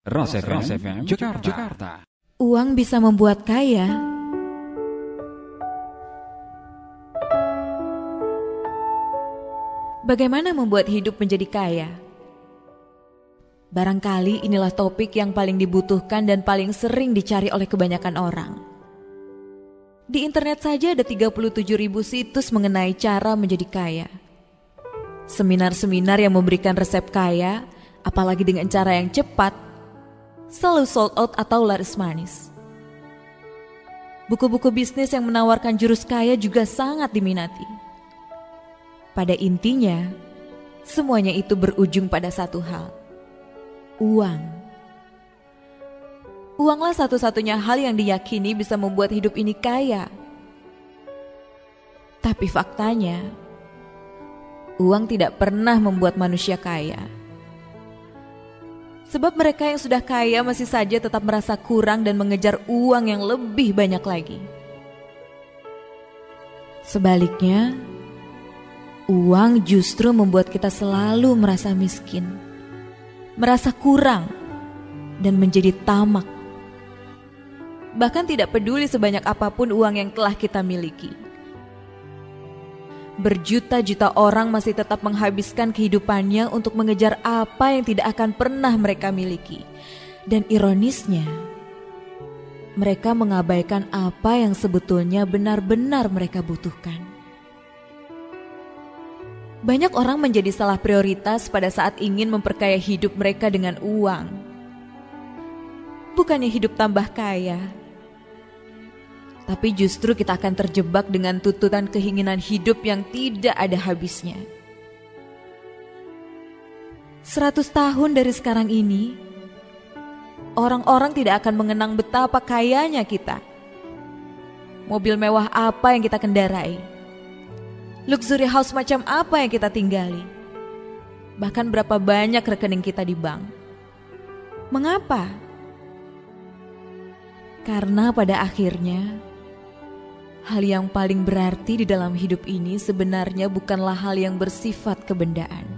Ras FM Jakarta. Uang bisa membuat kaya. Bagaimana membuat hidup menjadi kaya? Barangkali inilah topik yang paling dibutuhkan dan paling sering dicari oleh kebanyakan orang. Di internet saja ada 37.000 situs mengenai cara menjadi kaya. Seminar-seminar yang memberikan resep kaya, apalagi dengan cara yang cepat, selalu sold out atau laris manis. Buku-buku bisnis yang menawarkan jurus kaya juga sangat diminati. Pada intinya, semuanya itu berujung pada satu hal: uang. Uanglah satu-satunya hal yang diyakini bisa membuat hidup ini kaya. Tapi faktanya, uang tidak pernah membuat manusia kaya. Sebab mereka yang sudah kaya masih saja tetap merasa kurang dan mengejar uang yang lebih banyak lagi. Sebaliknya, uang justru membuat kita selalu merasa miskin, merasa kurang, dan menjadi tamak. Bahkan tidak peduli sebanyak apapun uang yang telah kita miliki. Berjuta-juta orang masih tetap menghabiskan kehidupannya untuk mengejar apa yang tidak akan pernah mereka miliki. Dan ironisnya, mereka mengabaikan apa yang sebetulnya benar-benar mereka butuhkan. Banyak orang menjadi salah prioritas pada saat ingin memperkaya hidup mereka dengan uang. Bukannya hidup tambah kaya, tapi justru kita akan terjebak dengan tuntutan keinginan hidup yang tidak ada habisnya. 100 tahun dari sekarang ini, orang-orang tidak akan mengenang betapa kayanya kita. Mobil mewah apa yang kita kendarai, luxury house macam apa yang kita tinggali, bahkan berapa banyak rekening kita di bank. Mengapa? Karena pada akhirnya, hal yang paling berarti di dalam hidup ini sebenarnya bukanlah hal yang bersifat kebendaan.